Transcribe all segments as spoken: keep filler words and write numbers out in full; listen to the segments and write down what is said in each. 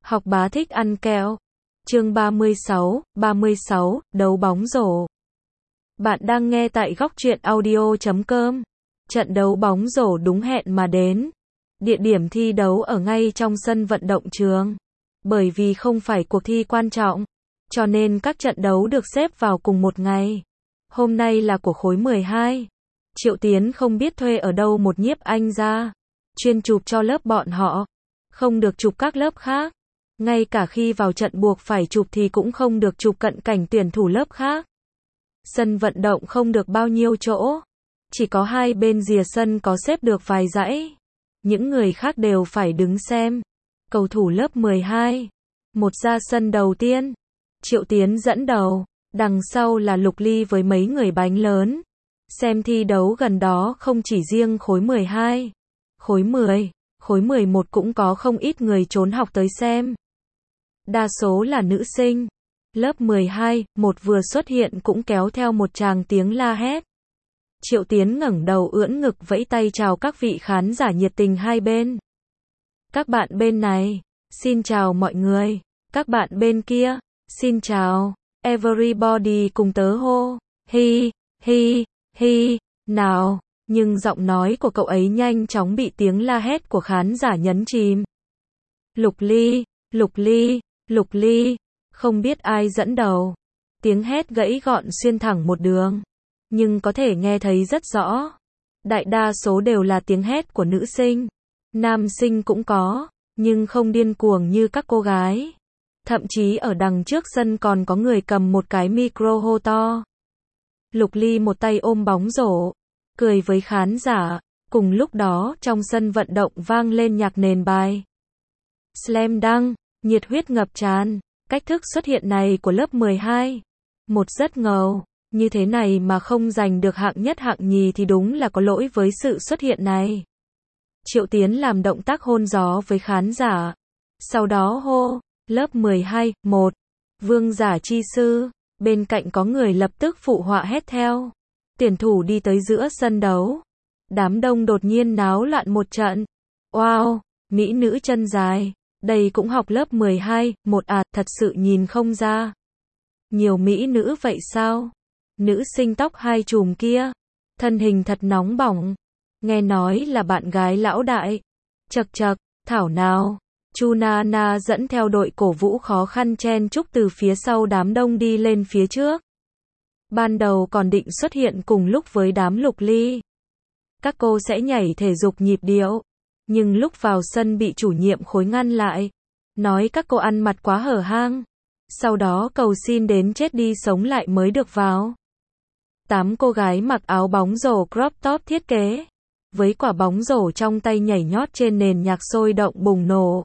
Học bá thích ăn kẹo. Chương ba mươi sáu, ba mươi sáu, đấu bóng rổ. Bạn đang nghe tại góc truyện audio chấm com. Trận đấu bóng rổ đúng hẹn mà đến. Địa điểm thi đấu ở ngay trong sân vận động trường. Bởi vì không phải cuộc thi quan trọng, cho nên các trận đấu được xếp vào cùng một ngày. Hôm nay là của khối mười hai. Triệu Tiến không biết thuê ở đâu một nhiếp ảnh gia, chuyên chụp cho lớp bọn họ, không được chụp các lớp khác. Ngay cả khi vào trận buộc phải chụp thì cũng không được chụp cận cảnh tuyển thủ lớp khác. Sân vận động không được bao nhiêu chỗ, chỉ có hai bên rìa sân có xếp được vài dãy. Những người khác đều phải đứng xem. Cầu thủ lớp mười hai, một ra sân đầu tiên. Triệu Tiến dẫn đầu, đằng sau là Lục Ly với mấy người bánh lớn. Xem thi đấu gần đó không chỉ riêng khối mười hai, khối mười, khối mười một cũng có không ít người trốn học tới xem. Đa số là nữ sinh. Lớp mười hai, một vừa xuất hiện cũng kéo theo một tràng tiếng la hét. Triệu Tiến ngẩng đầu ưỡn ngực vẫy tay chào các vị khán giả nhiệt tình hai bên. Các bạn bên này, xin chào mọi người. Các bạn bên kia, xin chào. Everybody cùng tớ hô. Hi, hi, hi, nào. Nhưng giọng nói của cậu ấy nhanh chóng bị tiếng la hét của khán giả nhấn chìm. Lục Ly, Lục Ly, Lục Ly. Không biết ai dẫn đầu. Tiếng hét gãy gọn xuyên thẳng một đường. Nhưng có thể nghe thấy rất rõ. Đại đa số đều là tiếng hét của nữ sinh. Nam sinh cũng có, nhưng không điên cuồng như các cô gái. Thậm chí ở đằng trước sân còn có người cầm một cái micro hô to. Lục Ly một tay ôm bóng rổ, cười với khán giả. Cùng lúc đó trong sân vận động vang lên nhạc nền bài Slam Dunk, nhiệt huyết ngập tràn. Cách thức xuất hiện này của lớp mười hai, một rất ngầu. Như thế này mà không giành được hạng nhất hạng nhì thì đúng là có lỗi với sự xuất hiện này. Triệu Tiến làm động tác hôn gió với khán giả. Sau đó hô, lớp mười hai, một. Vương giả chi sư. Bên cạnh có người lập tức phụ họa hét theo. Tuyển thủ đi tới giữa sân đấu. Đám đông đột nhiên náo loạn một trận. Wow, mỹ nữ chân dài. Đây cũng học lớp mười hai, một à, thật sự nhìn không ra. Nhiều mỹ nữ vậy sao? Nữ sinh tóc hai chùm kia, thân hình thật nóng bỏng. Nghe nói là bạn gái lão đại. Chậc chậc, thảo nào. Chu Na Na dẫn theo đội cổ vũ khó khăn chen chúc từ phía sau đám đông đi lên phía trước. Ban đầu còn định xuất hiện cùng lúc với đám Lục Ly. Các cô sẽ nhảy thể dục nhịp điệu. Nhưng lúc vào sân bị chủ nhiệm khối ngăn lại. Nói các cô ăn mặc quá hở hang. Sau đó cầu xin đến chết đi sống lại mới được vào. Tám cô gái mặc áo bóng rổ crop top thiết kế. Với quả bóng rổ trong tay nhảy nhót trên nền nhạc sôi động bùng nổ.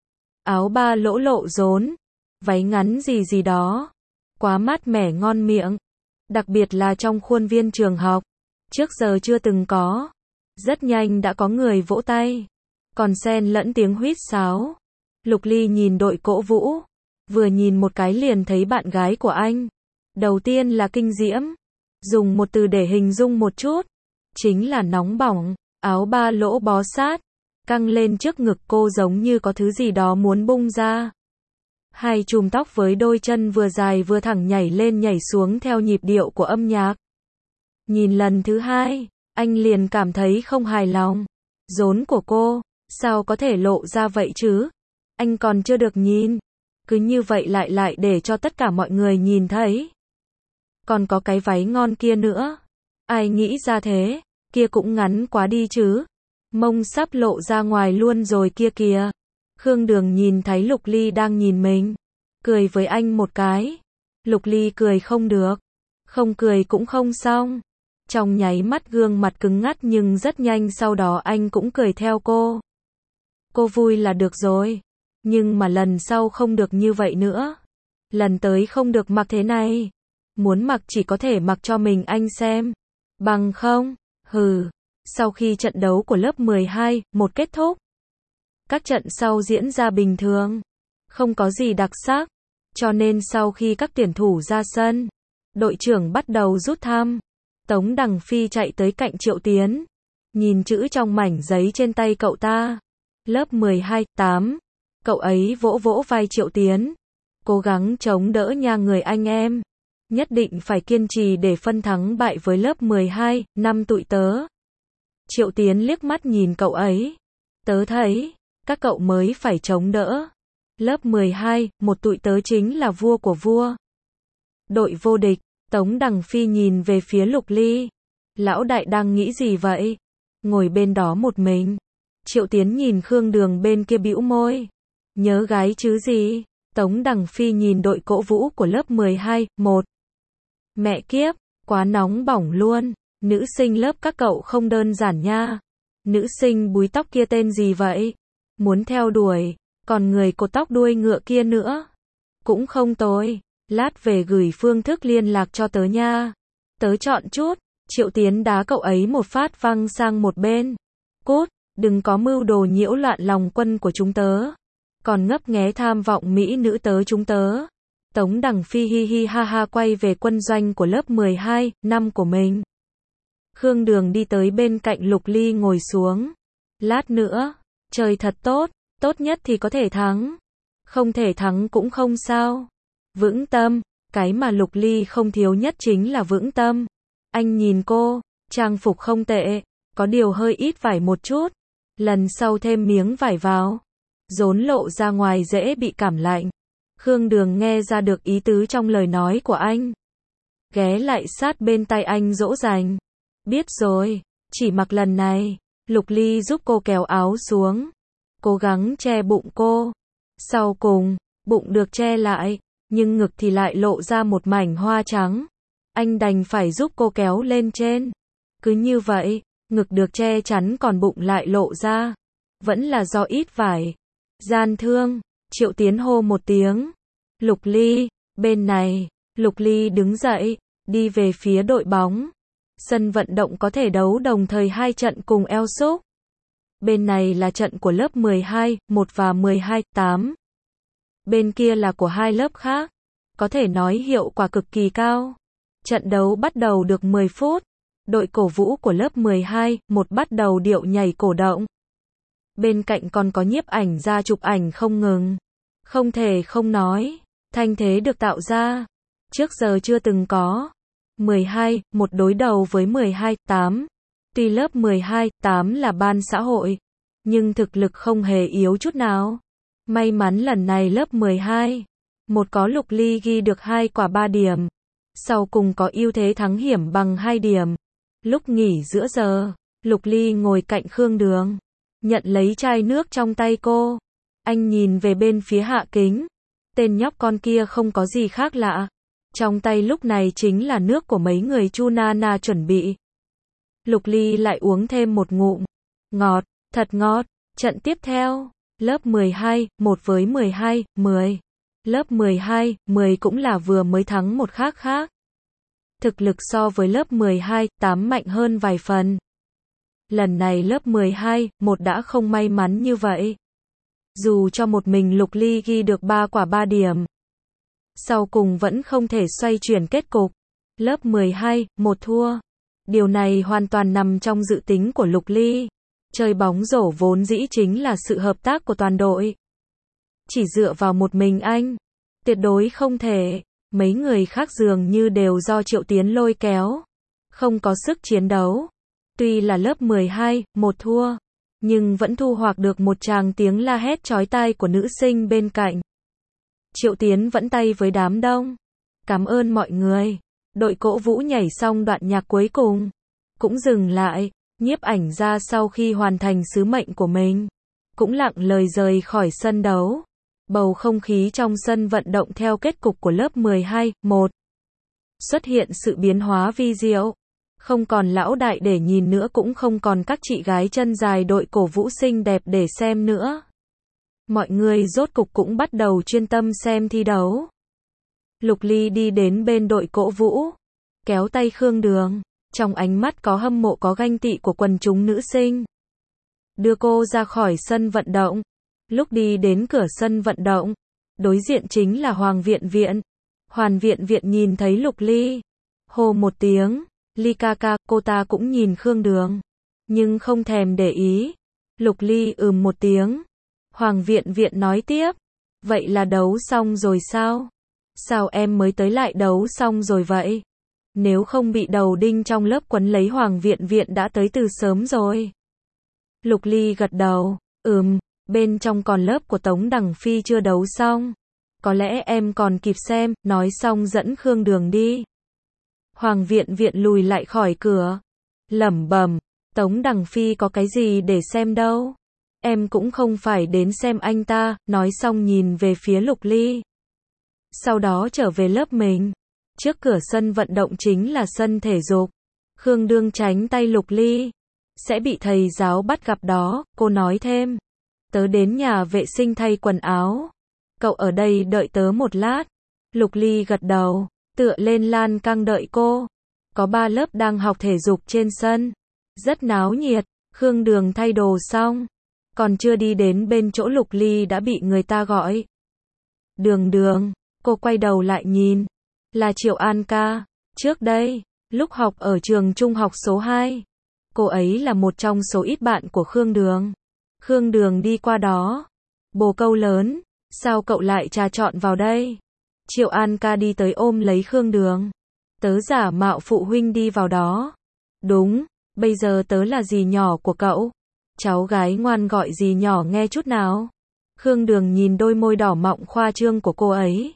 Áo ba lỗ lộ rốn. Váy ngắn gì gì đó. Quá mát mẻ ngon miệng. Đặc biệt là trong khuôn viên trường học. Trước giờ chưa từng có. Rất nhanh đã có người vỗ tay. Còn xen lẫn tiếng huýt sáo. Lục Ly nhìn đội cổ vũ. Vừa nhìn một cái liền thấy bạn gái của anh. Đầu tiên là kinh diễm. Dùng một từ để hình dung một chút. Chính là nóng bỏng. Áo ba lỗ bó sát. Căng lên trước ngực cô giống như có thứ gì đó muốn bung ra. Hai chùm tóc với đôi chân vừa dài vừa thẳng nhảy lên nhảy xuống theo nhịp điệu của âm nhạc. Nhìn lần thứ hai, anh liền cảm thấy không hài lòng. Rốn của cô, sao có thể lộ ra vậy chứ? Anh còn chưa được nhìn. Cứ như vậy lại lại để cho tất cả mọi người nhìn thấy. Còn có cái váy ngon kia nữa. Ai nghĩ ra thế? Kia cũng ngắn quá đi chứ. Mông sắp lộ ra ngoài luôn rồi kia kìa. Khương Đường nhìn thấy Lục Ly đang nhìn mình. Cười với anh một cái. Lục Ly cười không được. Không cười cũng không xong. Trong nháy mắt gương mặt cứng ngắt nhưng rất nhanh sau đó anh cũng cười theo cô. Cô vui là được rồi. Nhưng mà lần sau không được như vậy nữa. Lần tới không được mặc thế này. Muốn mặc chỉ có thể mặc cho mình anh xem. Bằng không, hừ. Sau khi trận đấu của lớp mười hai, một kết thúc. Các trận sau diễn ra bình thường. Không có gì đặc sắc. Cho nên sau khi các tuyển thủ ra sân, đội trưởng bắt đầu rút thăm. Tống Đằng Phi chạy tới cạnh Triệu Tiến. Nhìn chữ trong mảnh giấy trên tay cậu ta. Lớp mười hai, tám. Cậu ấy vỗ vỗ vai Triệu Tiến. Cố gắng chống đỡ nha người anh em. Nhất định phải kiên trì để phân thắng bại với lớp mười hai, năm tụi tớ. Triệu Tiến liếc mắt nhìn cậu ấy. Tớ thấy, các cậu mới phải chống đỡ. Lớp mười hai, một tụi tớ chính là vua của vua. Đội vô địch, Tống Đằng Phi nhìn về phía Lục Ly. Lão đại đang nghĩ gì vậy? Ngồi bên đó một mình. Triệu Tiến nhìn Khương Đường bên kia bĩu môi. Nhớ gái chứ gì? Tống Đằng Phi nhìn đội cổ vũ của lớp mười hai, một. Mẹ kiếp, quá nóng bỏng luôn. Nữ sinh lớp các cậu không đơn giản nha. Nữ sinh búi tóc kia tên gì vậy? Muốn theo đuổi, còn người cột tóc đuôi ngựa kia nữa. Cũng không tồi. Lát về gửi phương thức liên lạc cho tớ nha. Tớ chọn chút. Triệu Tiến đá cậu ấy một phát văng sang một bên. Cút, đừng có mưu đồ nhiễu loạn lòng quân của chúng tớ. Còn ngấp nghé tham vọng mỹ nữ tớ chúng tớ. Tống Đằng Phi hi hi ha ha quay về quân doanh của lớp mười hai, năm của mình. Khương Đường đi tới bên cạnh Lục Ly ngồi xuống. Lát nữa, trời thật tốt, tốt nhất thì có thể thắng. Không thể thắng cũng không sao. Vững tâm, cái mà Lục Ly không thiếu nhất chính là vững tâm. Anh nhìn cô, trang phục không tệ, có điều hơi ít vải một chút. Lần sau thêm miếng vải vào. Rốn lộ ra ngoài dễ bị cảm lạnh. Khương Đường nghe ra được ý tứ trong lời nói của anh. Ghé lại sát bên tay anh dỗ dành. Biết rồi, chỉ mặc lần này. Lục Ly giúp cô kéo áo xuống. Cố gắng che bụng cô. Sau cùng, bụng được che lại, nhưng ngực thì lại lộ ra một mảnh hoa trắng. Anh đành phải giúp cô kéo lên trên. Cứ như vậy, ngực được che chắn còn bụng lại lộ ra. Vẫn là do ít vải. Gian thương, Triệu Tiến hô một tiếng. Lục Ly, bên này. Lục Ly đứng dậy, đi về phía đội bóng. Sân vận động có thể đấu đồng thời hai trận cùng eo xúc. Bên này là trận của lớp mười hai, một và mười hai, tám. Bên kia là của hai lớp khác. Có thể nói hiệu quả cực kỳ cao. Trận đấu bắt đầu được mười phút. Đội cổ vũ của lớp mười hai, một bắt đầu điệu nhảy cổ động. Bên cạnh còn có nhiếp ảnh ra chụp ảnh không ngừng. Không thể không nói, thanh thế được tạo ra. Trước giờ chưa từng có. mười hai, một đối đầu với mười hai, tám. Tuy lớp mười hai, tám là ban xã hội, nhưng thực lực không hề yếu chút nào. May mắn lần này lớp mười hai, một có Lục Ly ghi được hai quả ba điểm. Sau cùng có ưu thế thắng hiểm bằng hai điểm. Lúc nghỉ giữa giờ, Lục Ly ngồi cạnh Khương Đường. Nhận lấy chai nước trong tay cô. Anh nhìn về bên phía Hạ Kính. Tên nhóc con kia không có gì khác lạ. Trong tay lúc này chính là nước của mấy người Chu Nana chuẩn bị. Lục Ly lại uống thêm một ngụm. Ngọt, thật ngọt. Trận tiếp theo, lớp mười hai, một với mười hai, mười. Lớp mười hai, mười cũng là vừa mới thắng một khác khác. Thực lực so với lớp mười hai, tám mạnh hơn vài phần. Lần này lớp mười hai, một đã không may mắn như vậy. Dù cho một mình Lục Ly ghi được ba quả ba điểm. Sau cùng vẫn không thể xoay chuyển kết cục. Lớp mười hai, một thua. Điều này hoàn toàn nằm trong dự tính của Lục Ly. Chơi bóng rổ vốn dĩ chính là sự hợp tác của toàn đội. Chỉ dựa vào một mình anh, tuyệt đối không thể. Mấy người khác dường như đều do Triệu Tiến lôi kéo. Không có sức chiến đấu. Tuy là lớp mười hai, một thua, nhưng vẫn thu hoạch được một tràng tiếng la hét chói tai của nữ sinh bên cạnh. Triệu Tiến vẫn tay với đám đông. Cảm ơn mọi người. Đội cổ vũ nhảy xong đoạn nhạc cuối cùng. Cũng dừng lại. Nhiếp ảnh ra sau khi hoàn thành sứ mệnh của mình. Cũng lặng lời rời khỏi sân đấu. Bầu không khí trong sân vận động theo kết cục của lớp mười hai, một. Xuất hiện sự biến hóa vi diệu. Không còn lão đại để nhìn nữa, cũng không còn các chị gái chân dài đội cổ vũ xinh đẹp để xem nữa. Mọi người rốt cục cũng bắt đầu chuyên tâm xem thi đấu. Lục Ly đi đến bên đội cổ vũ, kéo tay Khương Đường, trong ánh mắt có hâm mộ có ganh tị của quần chúng nữ sinh. Đưa cô ra khỏi sân vận động. Lúc đi đến cửa sân vận động, đối diện chính là Hoàng Viện Viện. Hoàn Viện Viện nhìn thấy Lục Ly, hô một tiếng, Ly ca ca, cô ta cũng nhìn Khương Đường, nhưng không thèm để ý. Lục Ly ừm một tiếng. Hoàng Viện Viện nói tiếp. Vậy là đấu xong rồi sao? Sao em mới tới lại đấu xong rồi vậy? Nếu không bị đầu đinh trong lớp quấn lấy Hoàng Viện Viện đã tới từ sớm rồi. Lục Ly gật đầu. Ừm, bên trong còn lớp của Tống Đằng Phi chưa đấu xong. Có lẽ em còn kịp xem, nói xong dẫn Khương Đường đi. Hoàng Viện Viện lùi lại khỏi cửa. Lẩm bẩm, Tống Đằng Phi có cái gì để xem đâu. Em cũng không phải đến xem anh ta, nói xong nhìn về phía Lục Ly. Sau đó trở về lớp mình. Trước cửa sân vận động chính là sân thể dục. Khương Đường tránh tay Lục Ly. Sẽ bị thầy giáo bắt gặp đó, cô nói thêm. Tớ đến nhà vệ sinh thay quần áo. Cậu ở đây đợi tớ một lát. Lục Ly gật đầu, tựa lên lan can đợi cô. Có ba lớp đang học thể dục trên sân. Rất náo nhiệt. Khương Đường thay đồ xong. Còn chưa đi đến bên chỗ Lục Ly đã bị người ta gọi. Đường Đường, cô quay đầu lại nhìn. Là Triệu An ca. Trước đây, lúc học ở trường trung học số hai. Cô ấy là một trong số ít bạn của Khương Đường. Khương Đường đi qua đó. Bồ câu lớn, sao cậu lại trà trộn vào đây? Triệu An ca đi tới ôm lấy Khương Đường. Tớ giả mạo phụ huynh đi vào đó. Đúng, bây giờ tớ là dì nhỏ của cậu. Cháu gái ngoan gọi dì nhỏ nghe chút nào. Khương Đường nhìn đôi môi đỏ mọng khoa trương của cô ấy.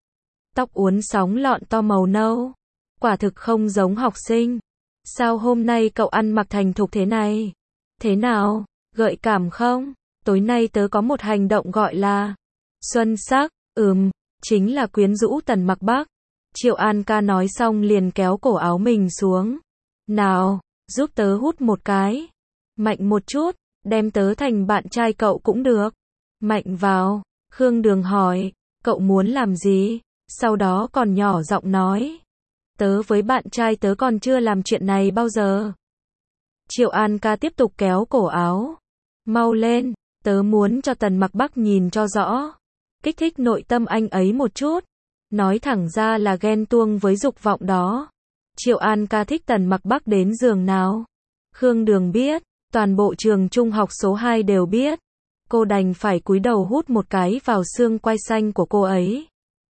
Tóc uốn sóng lọn to màu nâu. Quả thực không giống học sinh. Sao hôm nay cậu ăn mặc thành thục thế này? Thế nào? Gợi cảm không? Tối nay tớ có một hành động gọi là xuân sắc. Ừm, chính là quyến rũ Tần Mặc Bắc. Triệu An ca nói xong liền kéo cổ áo mình xuống. Nào, giúp tớ hút một cái. Mạnh một chút, đem tớ thành bạn trai cậu cũng được. Mạnh vào. Khương Đường hỏi, cậu muốn làm gì? Sau đó còn nhỏ giọng nói. Tớ với bạn trai tớ còn chưa làm chuyện này bao giờ. Triệu An ca tiếp tục kéo cổ áo. Mau lên, tớ muốn cho Tần Mặc Bắc nhìn cho rõ. Kích thích nội tâm anh ấy một chút. Nói thẳng ra là ghen tuông với dục vọng đó. Triệu An ca thích Tần Mặc Bắc đến giường nào. Khương Đường biết, toàn bộ trường trung học số hai đều biết. Cô đành phải cúi đầu hút một cái vào xương quai xanh của cô ấy.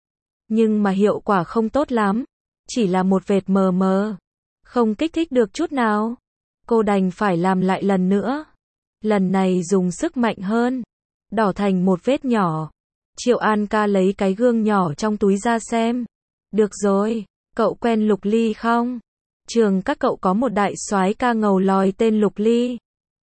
Nhưng mà hiệu quả không tốt lắm. Chỉ là một vệt mờ mờ. Không kích thích được chút nào. Cô đành phải làm lại lần nữa. Lần này dùng sức mạnh hơn. Đỏ thành một vết nhỏ. Triệu An ca lấy cái gương nhỏ trong túi ra xem. Được rồi, cậu quen Lục Ly không? Trường các cậu có một đại soái ca ngầu lòi tên Lục Ly.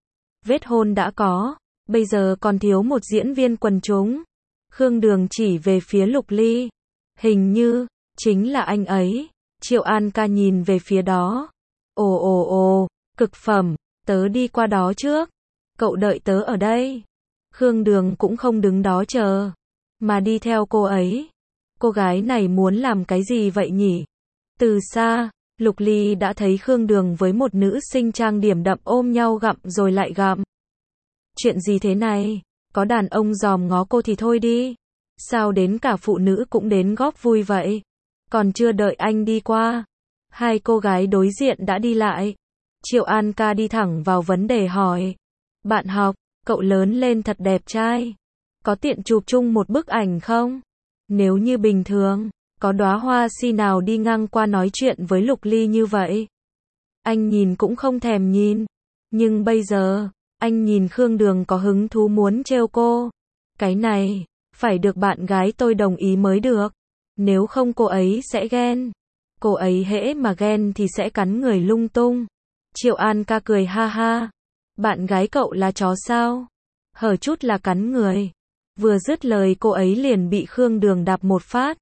Vết hôn đã có, bây giờ còn thiếu một diễn viên quần chúng. Khương Đường chỉ về phía Lục Ly. Hình như, chính là anh ấy. Triệu An ca nhìn về phía đó. Ồ ồ ồ, cực phẩm, tớ đi qua đó trước. Cậu đợi tớ ở đây. Khương Đường cũng không đứng đó chờ, mà đi theo cô ấy. Cô gái này muốn làm cái gì vậy nhỉ? Từ xa, Lục Ly đã thấy Khương Đường với một nữ sinh trang điểm đậm ôm nhau gặm rồi lại gặm. Chuyện gì thế này? Có đàn ông dòm ngó cô thì thôi đi. Sao đến cả phụ nữ cũng đến góp vui vậy? Còn chưa đợi anh đi qua. Hai cô gái đối diện đã đi lại. Triệu An ca đi thẳng vào vấn đề hỏi. Bạn học, cậu lớn lên thật đẹp trai. Có tiện chụp chung một bức ảnh không? Nếu như bình thường, có đóa hoa si nào đi ngang qua nói chuyện với Lục Ly như vậy? Anh nhìn cũng không thèm nhìn. Nhưng bây giờ, anh nhìn Khương Đường có hứng thú muốn trêu cô. Cái này, phải được bạn gái tôi đồng ý mới được. Nếu không cô ấy sẽ ghen. Cô ấy hễ mà ghen thì sẽ cắn người lung tung. Triệu An ca cười ha ha. Bạn gái cậu là chó sao? Hở chút là cắn người. Vừa dứt lời cô ấy liền bị Khương Đường đạp một phát.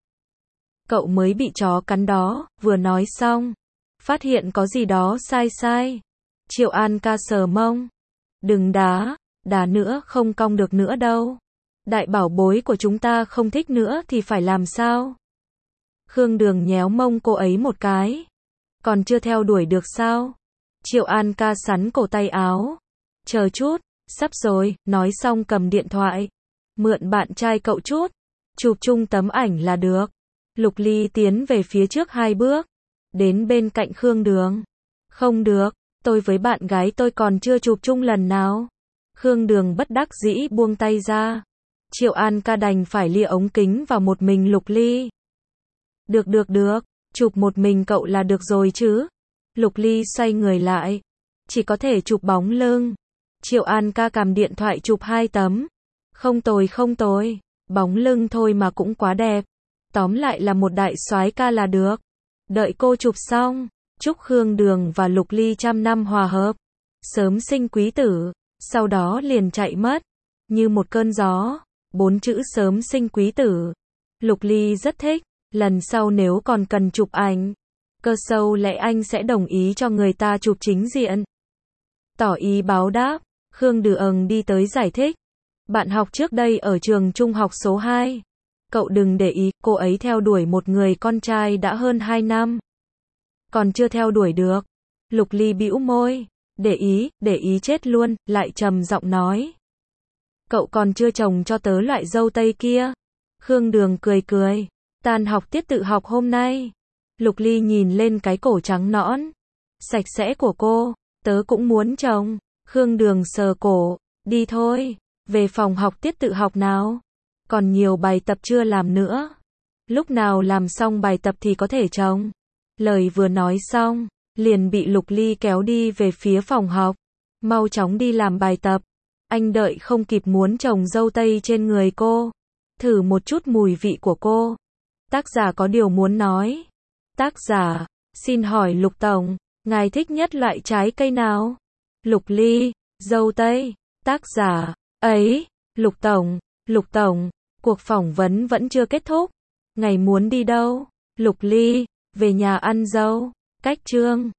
Cậu mới bị chó cắn đó, vừa nói xong. Phát hiện có gì đó sai sai. Triệu An ca sờ mông. Đừng đá, đá nữa không cong được nữa đâu. Đại bảo bối của chúng ta không thích nữa thì phải làm sao? Khương Đường nhéo mông cô ấy một cái. Còn chưa theo đuổi được sao? Triệu An ca sắn cổ tay áo. Chờ chút, sắp rồi, nói xong cầm điện thoại. Mượn bạn trai cậu chút. Chụp chung tấm ảnh là được. Lục Ly tiến về phía trước hai bước. Đến bên cạnh Khương Đường. Không được, tôi với bạn gái tôi còn chưa chụp chung lần nào. Khương Đường bất đắc dĩ buông tay ra. Triệu An ca đành phải lia ống kính vào một mình Lục Ly. Được được được, chụp một mình cậu là được rồi chứ. Lục Ly xoay người lại. Chỉ có thể chụp bóng lưng. Triệu An ca cầm điện thoại chụp hai tấm. Không tồi không tồi, bóng lưng thôi mà cũng quá đẹp. Tóm lại là một đại soái ca là được. Đợi cô chụp xong, chúc Khương Đường và Lục Ly trăm năm hòa hợp, sớm sinh quý tử, sau đó liền chạy mất, như một cơn gió, bốn chữ sớm sinh quý tử. Lục Ly rất thích, lần sau nếu còn cần chụp ảnh, Cơ Sâu lẽ anh sẽ đồng ý cho người ta chụp chính diện. Tỏ ý báo đáp, Khương Đường đi tới giải thích. Bạn học trước đây ở trường trung học số hai. Cậu đừng để ý, cô ấy theo đuổi một người con trai đã hơn hai năm. Còn chưa theo đuổi được. Lục Ly bĩu môi. Để ý, để ý chết luôn, lại trầm giọng nói. Cậu còn chưa trồng cho tớ loại dâu tây kia. Khương Đường cười cười. Tan học tiết tự học hôm nay. Lục Ly nhìn lên cái cổ trắng nõn, sạch sẽ của cô. Tớ cũng muốn trồng. Khương Đường sờ cổ. Đi thôi, về phòng học tiết tự học nào. Còn nhiều bài tập chưa làm nữa. Lúc nào làm xong bài tập thì có thể trồng. Lời vừa nói xong, liền bị Lục Ly kéo đi về phía phòng học. Mau chóng đi làm bài tập. Anh đợi không kịp muốn trồng dâu tây trên người cô. Thử một chút mùi vị của cô. Tác giả có điều muốn nói. Tác giả, xin hỏi Lục Tổng, ngài thích nhất loại trái cây nào? Lục Ly, dâu tây. Tác giả, ấy, Lục Tổng, Lục Tổng, cuộc phỏng vấn vẫn chưa kết thúc. Ngày muốn đi đâu? Lục Ly, về nhà ăn dâu. Cách chương